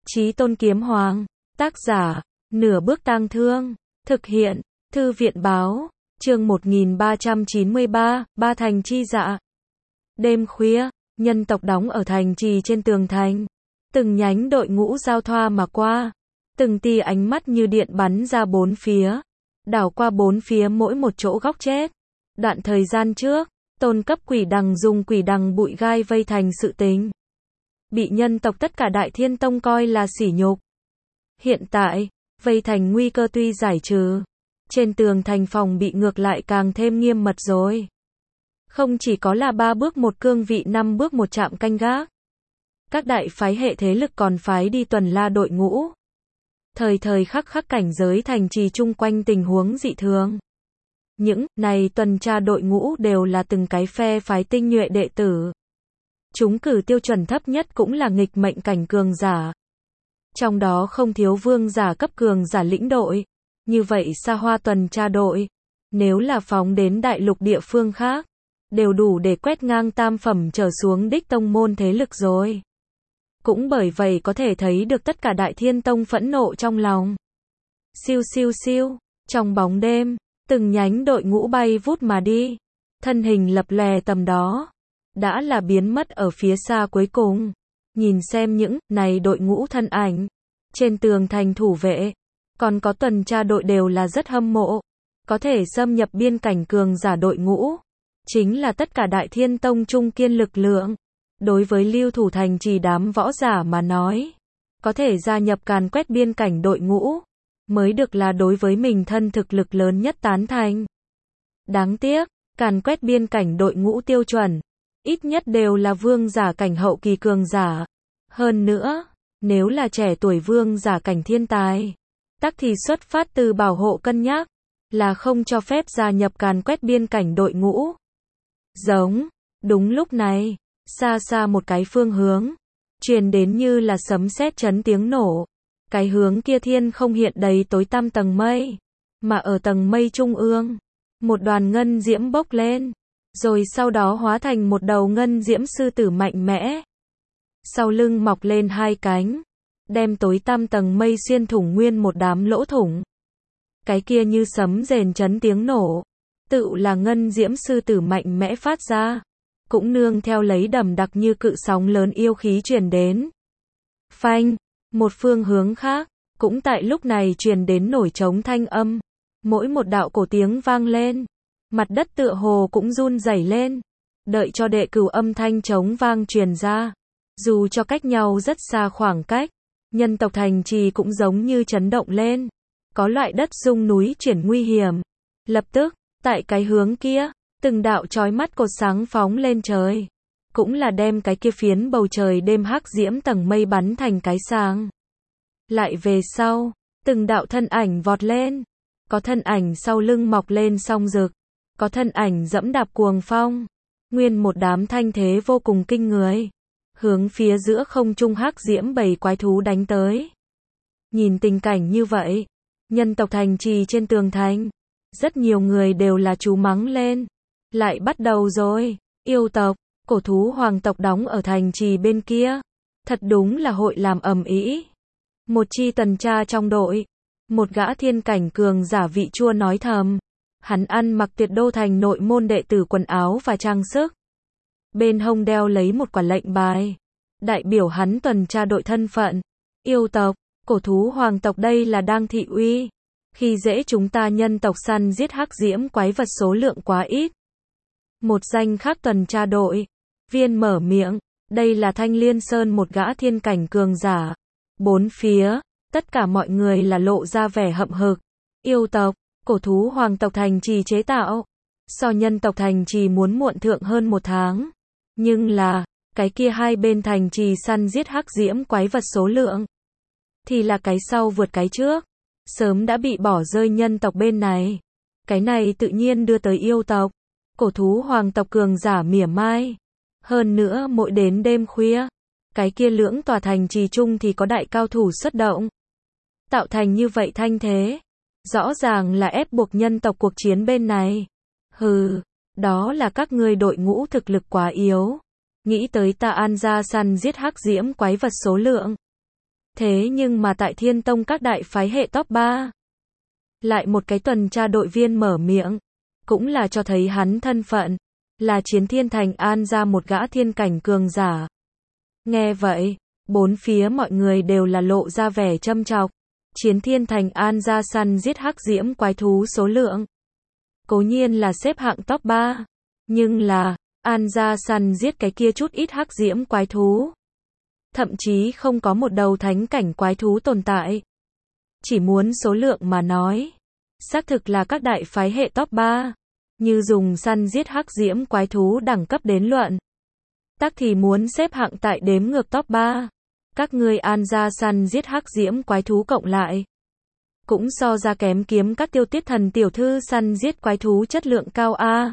Chí Tôn Kiếm Hoàng. Tác giả, Nửa Bước Tang Thương. Thực hiện, Thư viện Báo. Chương 1393, Ba Thành Chi Dạ. Đêm khuya, nhân tộc đóng ở thành trì trên tường thành. Từng nhánh đội ngũ giao thoa mà qua. Từng tia ánh mắt như điện bắn ra bốn phía. Đảo qua bốn phía mỗi một chỗ góc chết. Đoạn thời gian trước, tôn cấp quỷ đằng dùng quỷ đằng bụi gai vây thành sự tình. Bị nhân tộc tất cả Đại Thiên Tông coi là sỉ nhục. Hiện tại, vây thành nguy cơ tuy giải trừ. Trên tường thành phòng bị ngược lại càng thêm nghiêm mật rồi. Không chỉ có là 3 bước một cương vị 5 bước một trạm canh gác. Các đại phái hệ thế lực còn phái đi tuần la đội ngũ. Thời thời khắc khắc cảnh giới thành trì chung quanh tình huống dị thường. Những này tuần tra đội ngũ đều là từng cái phe phái tinh nhuệ đệ tử. Chúng cử tiêu chuẩn thấp nhất cũng là nghịch mệnh cảnh cường giả. Trong đó không thiếu vương giả cấp cường giả lĩnh đội. Như vậy xa hoa tuần tra đội, nếu là phóng đến đại lục địa phương khác, đều đủ để quét ngang tam phẩm trở xuống đích tông môn thế lực rồi. Cũng bởi vậy có thể thấy được tất cả Đại Thiên Tông phẫn nộ trong lòng. Siêu siêu siêu, trong bóng đêm, từng nhánh đội ngũ bay vút mà đi, thân hình lập lòe tầm đó, đã là biến mất ở phía xa cuối cùng. Nhìn xem những này đội ngũ thân ảnh, trên tường thành thủ vệ, còn có tuần tra đội đều là rất hâm mộ. Có thể xâm nhập biên cảnh cường giả đội ngũ, chính là tất cả Đại Thiên Tông trung kiên lực lượng. Đối với lưu thủ thành trì đám võ giả mà nói, có thể gia nhập càn quét biên cảnh đội ngũ, mới được là đối với mình thân thực lực lớn nhất tán thành. Đáng tiếc, càn quét biên cảnh đội ngũ tiêu chuẩn, ít nhất đều là vương giả cảnh hậu kỳ cường giả. Hơn nữa, nếu là trẻ tuổi vương giả cảnh thiên tài, tắc thì xuất phát từ bảo hộ cân nhắc, là không cho phép gia nhập càn quét biên cảnh đội ngũ. Giống, đúng lúc này, xa xa một cái phương hướng, truyền đến như là sấm sét chấn tiếng nổ. Cái hướng kia thiên không hiện đầy tối tăm tầng mây, mà ở tầng mây trung ương, một đoàn ngân diễm bốc lên, rồi sau đó hóa thành một đầu ngân diễm sư tử mạnh mẽ. Sau lưng mọc lên hai cánh, đem tối tăm tầng mây xuyên thủng nguyên một đám lỗ thủng. Cái kia như sấm rền chấn tiếng nổ, tự là ngân diễm sư tử mạnh mẽ phát ra, cũng nương theo lấy đầm đặc như cự sóng lớn yêu khí truyền đến. Phanh, một phương hướng khác, cũng tại lúc này truyền đến nổi trống thanh âm. Mỗi một đạo cổ tiếng vang lên, mặt đất tựa hồ cũng run rẩy lên. Đợi cho đệ cửu âm thanh trống vang truyền ra, dù cho cách nhau rất xa khoảng cách, nhân tộc thành trì cũng giống như chấn động lên. Có loại đất rung núi chuyển nguy hiểm. Lập tức, tại cái hướng kia, từng đạo chói mắt cột sáng phóng lên trời. Cũng là đem cái kia phiến bầu trời đêm hắc diễm tầng mây bắn thành cái sáng. Lại về sau, từng đạo thân ảnh vọt lên. Có thân ảnh sau lưng mọc lên song rực. Có thân ảnh dẫm đạp cuồng phong. Nguyên một đám thanh thế vô cùng kinh người. Hướng phía giữa không trung hắc diễm bầy quái thú đánh tới. Nhìn tình cảnh như vậy, nhân tộc thành trì trên tường thành, rất nhiều người đều là trú mắng lên. Lại bắt đầu rồi, yêu tộc, cổ thú hoàng tộc đóng ở thành trì bên kia. Thật đúng là hội làm ầm ĩ. Một chi tuần tra trong đội, một gã thiên cảnh cường giả vị chua nói thầm. Hắn ăn mặc Tuyệt Đô thành nội môn đệ tử quần áo và trang sức. Bên hông đeo lấy một quả lệnh bài, đại biểu hắn tuần tra đội thân phận. Yêu tộc, cổ thú hoàng tộc đây là đang thị uy. Khi dễ chúng ta nhân tộc săn giết hắc diễm quái vật số lượng quá ít. Một danh khác tuần tra đội, viên mở miệng, đây là Thanh Liên Sơn một gã thiên cảnh cường giả. Bốn phía, tất cả mọi người là lộ ra vẻ hậm hực. Yêu tộc, cổ thú hoàng tộc thành trì chế tạo, so nhân tộc thành trì muốn muộn thượng hơn 1 tháng. Nhưng là, cái kia hai bên thành trì săn giết hắc diễm quái vật số lượng, thì là cái sau vượt cái trước. Sớm đã bị bỏ rơi nhân tộc bên này. Cái này tự nhiên đưa tới yêu tộc, cổ thú hoàng tộc cường giả mỉa mai. Hơn nữa mỗi đến đêm khuya, cái kia lưỡng tòa thành trì chung thì có đại cao thủ xuất động. Tạo thành như vậy thanh thế, rõ ràng là ép buộc nhân tộc cuộc chiến bên này. Hừ, đó là các ngươi đội ngũ thực lực quá yếu. Nghĩ tới ta an gia săn giết hắc diễm quái vật số lượng, Thế nhưng mà tại Thiên Tông các đại phái hệ top 3, lại một cái tuần tra đội viên mở miệng, cũng là cho thấy hắn thân phận, là Chiến Thiên Thành An ra một gã thiên cảnh cường giả. Nghe vậy, bốn phía mọi người đều là lộ ra vẻ châm chọc. Chiến Thiên Thành An ra săn giết hắc diễm quái thú số lượng, cố nhiên là xếp hạng top 3, nhưng là, An ra săn giết cái kia chút ít hắc diễm quái thú. Thậm chí không có một đầu thánh cảnh quái thú tồn tại. Chỉ muốn số lượng mà nói, xác thực là các đại phái hệ top 3, như dùng săn giết hắc diễm quái thú đẳng cấp đến luận. Tắc thì muốn xếp hạng tại đếm ngược top 3. Các ngươi An ra săn giết hắc diễm quái thú cộng lại, cũng so ra kém kiếm các Tiêu Tuyết Thần tiểu thư săn giết quái thú chất lượng cao a.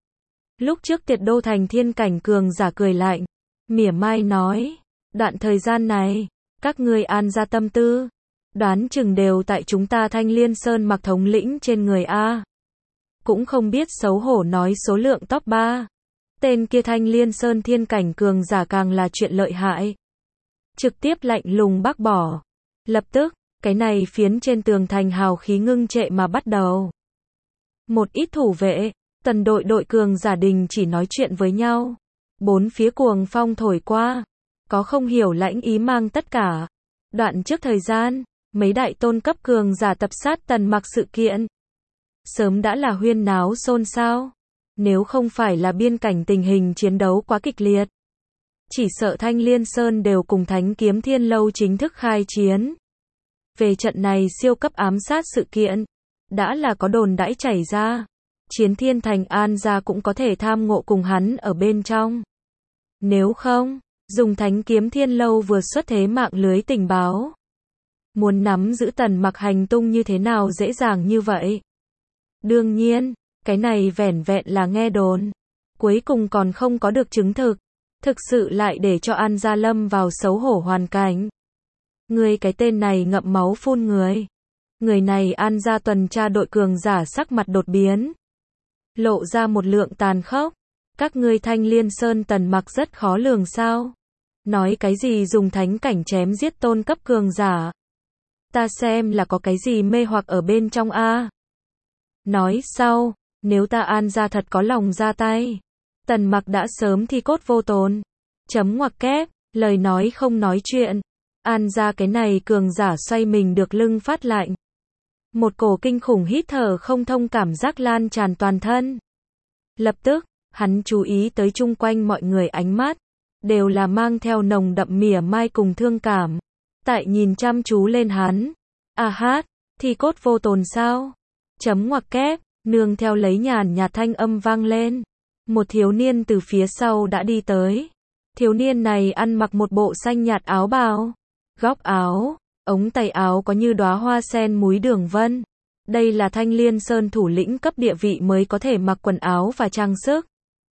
Lúc trước Tiệt Đô Thành thiên cảnh cường giả cười lạnh, mỉa mai nói, đoạn thời gian này, các ngươi An ra tâm tư, đoán chừng đều tại chúng ta Thanh Liên Sơn mặc thống lĩnh trên người a. Cũng không biết xấu hổ nói số lượng top 3. Tên kia Thanh Liên Sơn thiên cảnh cường giả càng là chuyện lợi hại. Trực tiếp lạnh lùng bác bỏ. Lập tức, cái này phiến trên tường thành hào khí ngưng trệ mà bắt đầu. Một ít thủ vệ, tần đội cường giả đình chỉ nói chuyện với nhau. Bốn phía cuồng phong thổi qua, có không hiểu lãnh ý mang tất cả. Đoạn trước thời gian, mấy đại tôn cấp cường giả tập sát Tần Mặc sự kiện, sớm đã là huyên náo xôn xao. Nếu không phải là biên cảnh tình hình chiến đấu quá kịch liệt, chỉ sợ Thanh Liên Sơn đều cùng Thánh Kiếm Thiên Lâu chính thức khai chiến. Về trận này siêu cấp ám sát sự kiện, đã là có đồn đãi chảy ra. Chiến Thiên Thành An ra cũng có thể tham ngộ cùng hắn ở bên trong. Nếu không, dùng Thánh Kiếm Thiên Lâu vừa xuất thế mạng lưới tình báo, muốn nắm giữ Tần Mặc hành tung như thế nào dễ dàng như vậy. Đương nhiên, cái này vẻn vẹn là nghe đồn, cuối cùng còn không có được chứng thực, thực sự lại để cho An Gia lâm vào xấu hổ hoàn cảnh. Người cái tên này ngậm máu phun người. Người này An Gia tuần tra đội cường giả sắc mặt đột biến, lộ ra một lượng tàn khốc. Các ngươi Thanh Liên Sơn Tần Mặc rất khó lường sao? Nói cái gì dùng thánh cảnh chém giết tôn cấp cường giả? Ta xem là có cái gì mê hoặc ở bên trong a. Nói sau, nếu ta An Gia thật có lòng ra tay, Tần Mặc đã sớm thi cốt vô tồn. Chấm ngoặc kép, lời nói không nói chuyện. An Gia cái này cường giả xoay mình được lưng phát lạnh. Một cổ kinh khủng hít thở không thông cảm giác lan tràn toàn thân. Lập tức, hắn chú ý tới chung quanh mọi người ánh mắt, đều là mang theo nồng đậm mỉa mai cùng thương cảm. Tại nhìn chăm chú lên hắn. À hát, thi cốt vô tồn sao? Chấm ngoặc kép, nương theo lấy nhàn nhạt thanh âm vang lên. Một thiếu niên từ phía sau đã đi tới. Thiếu niên này ăn mặc một bộ xanh nhạt áo bào. Góc áo, ống tay áo có như đóa hoa sen múi đường vân. Đây là Thanh Liên Sơn thủ lĩnh cấp địa vị mới có thể mặc quần áo và trang sức.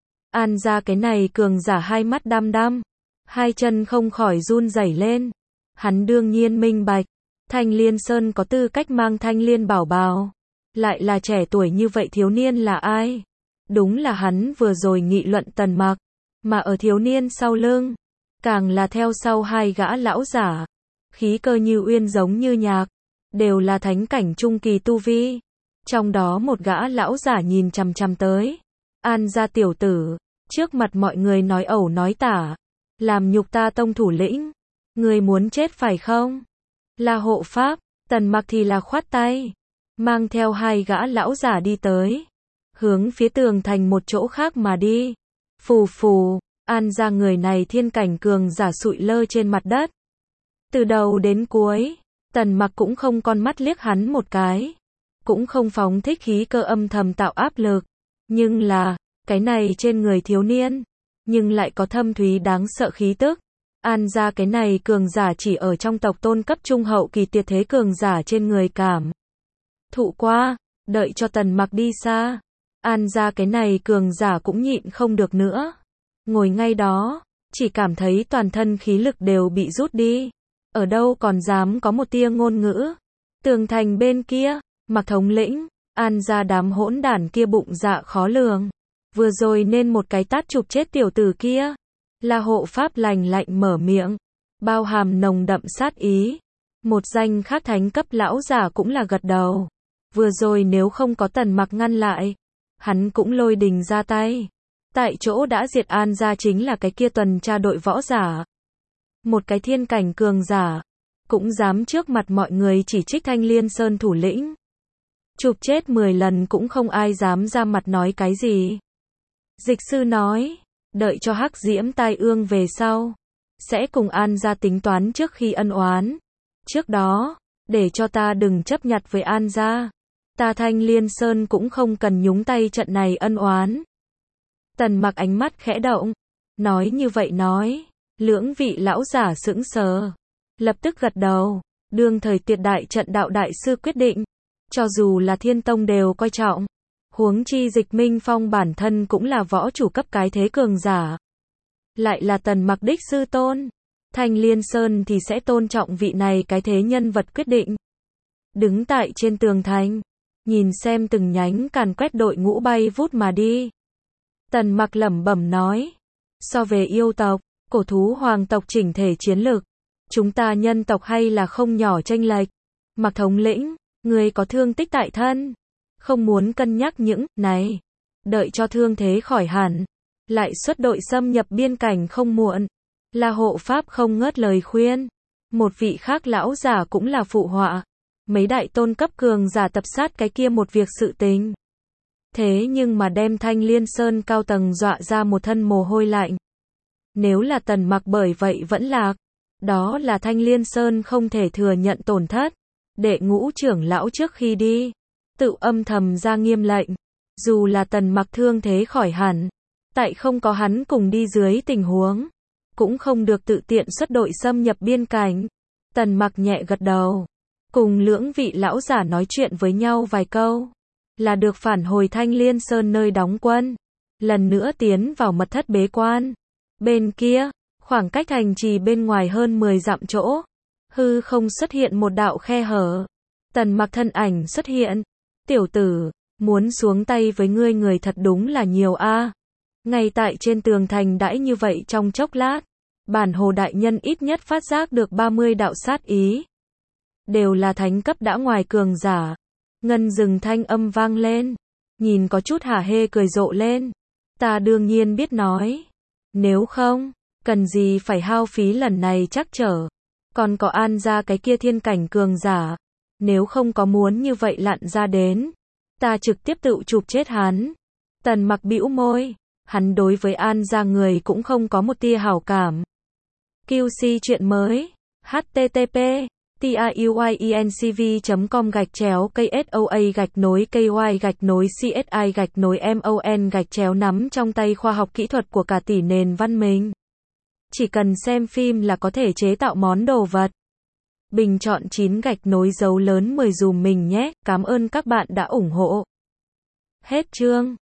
An Gia cái này cường giả hai mắt đăm đăm, hai chân không khỏi run rẩy lên. Hắn đương nhiên minh bạch, Thanh Liên Sơn có tư cách mang Thanh Liên bảo bào. Lại là trẻ tuổi như vậy thiếu niên là ai? Đúng là hắn vừa rồi nghị luận Tần Mặc, mà ở thiếu niên sau lưng, càng là theo sau hai gã lão giả, khí cơ như uyên giống như nhạc, đều là thánh cảnh trung kỳ tu vi. Trong đó một gã lão giả nhìn chằm chằm tới, An Gia tiểu tử, trước mặt mọi người nói ẩu nói tả, làm nhục ta tông thủ lĩnh, người muốn chết phải không? Là hộ pháp. Tần Mặc thì là khoát tay, mang theo hai gã lão giả đi tới, hướng phía tường thành một chỗ khác mà đi. Phù phù, An Gia người này thiên cảnh cường giả sụi lơ trên mặt đất. Từ đầu đến cuối, Tần Mặc cũng không con mắt liếc hắn một cái, cũng không phóng thích khí cơ âm thầm tạo áp lực. Nhưng là, cái này trên người thiếu niên, nhưng lại có thâm thúy đáng sợ khí tức. An Gia cái này cường giả chỉ ở trong tộc tôn cấp trung hậu kỳ tuyệt thế cường giả trên người cảm thụ qua. Đợi cho Tần Mặc đi xa, An Gia cái này cường giả cũng nhịn không được nữa, ngồi ngay đó, chỉ cảm thấy toàn thân khí lực đều bị rút đi, ở đâu còn dám có một tia ngôn ngữ. Tường thành bên kia, Mặc thống lĩnh, An Gia đám hỗn đản kia bụng dạ khó lường, vừa rồi nên một cái tát chụp chết tiểu tử kia. Là hộ pháp lạnh lạnh mở miệng, bao hàm nồng đậm sát ý. Một danh khác thánh cấp lão giả cũng là gật đầu. Vừa rồi nếu không có Tần Mặc ngăn lại, hắn cũng lôi đình ra tay. Tại chỗ đã diệt An gia chính là cái kia tuần tra đội võ giả. Một cái thiên cảnh cường giả, cũng dám trước mặt mọi người chỉ trích Thanh Liên Sơn thủ lĩnh. Chụp chết 10 lần cũng không ai dám ra mặt nói cái gì. Dịch sư nói, đợi cho Hắc Diễm tai ương về sau, sẽ cùng An gia tính toán trước khi ân oán. Trước đó, để cho ta đừng chấp nhặt với An gia. Ta Thanh Liên Sơn cũng không cần nhúng tay trận này ân oán. Tần Mặc ánh mắt khẽ động, nói như vậy nói, lưỡng vị lão giả sững sờ, lập tức gật đầu, đương thời tuyệt đại trận đạo đại sư quyết định, cho dù là Thiên Tông đều coi trọng, huống chi Dịch Minh Phong bản thân cũng là võ chủ cấp cái thế cường giả, lại là Tần Mặc đích sư tôn, Thanh Liên Sơn thì sẽ tôn trọng vị này cái thế nhân vật quyết định. Đứng tại trên tường thành, nhìn xem từng nhánh càn quét đội ngũ bay vút mà đi. Tần Mặc lẩm bẩm nói, so về yêu tộc, cổ thú hoàng tộc chỉnh thể chiến lược, chúng ta nhân tộc hay là không nhỏ chênh lệch. Mặc thống lĩnh, người có thương tích tại thân, không muốn cân nhắc những này, đợi cho thương thế khỏi hẳn, lại xuất đội xâm nhập biên cảnh không muộn. Là hộ pháp không ngớt lời khuyên. Một vị khác lão giả cũng là phụ họa. Mấy đại tôn cấp cường giả tập sát cái kia một việc sự tình. Thế nhưng mà đem Thanh Liên Sơn cao tầng dọa ra một thân mồ hôi lạnh. Nếu là Tần Mặc bởi vậy vẫn lạc, đó là Thanh Liên Sơn không thể thừa nhận tổn thất. Đệ ngũ trưởng lão trước khi đi, tự âm thầm ra nghiêm lệnh. Dù là Tần Mặc thương thế khỏi hẳn, tại không có hắn cùng đi dưới tình huống, cũng không được tự tiện xuất đội xâm nhập biên cảnh. Tần Mặc nhẹ gật đầu, cùng lưỡng vị lão giả nói chuyện với nhau vài câu, là được phản hồi Thanh Liên Sơn nơi đóng quân, lần nữa tiến vào mật thất bế quan. Bên kia, khoảng cách thành trì bên ngoài hơn 10 dặm chỗ, hư không xuất hiện một đạo khe hở. Tần Mặc thân ảnh xuất hiện, tiểu tử, muốn xuống tay với ngươi người thật đúng là nhiều a. Ngay tại trên tường thành đãi như vậy trong chốc lát, bản hồ đại nhân ít nhất phát giác được 30 đạo sát ý. Đều là thánh cấp đã ngoài cường giả. Ngân rừng thanh âm vang lên, nhìn có chút hả hê cười rộ lên. Ta đương nhiên biết nói, nếu không, cần gì phải hao phí lần này chắc trở. Còn có An gia cái kia thiên cảnh cường giả, nếu không có muốn như vậy lặn ra đến, ta trực tiếp tự chụp chết hắn. Tần Mặc bĩu môi, hắn đối với An gia người cũng không có một tia hảo cảm. QC chuyện mới, http://tiuyencv.com/KSOA-KY-CSI-MON nắm trong tay khoa học kỹ thuật của cả tỷ nền văn minh. Chỉ cần xem phim là có thể chế tạo món đồ vật. Bình chọn 9 gạch nối dấu lớn 10 dùm mình nhé, cảm ơn các bạn đã ủng hộ. Hết chương.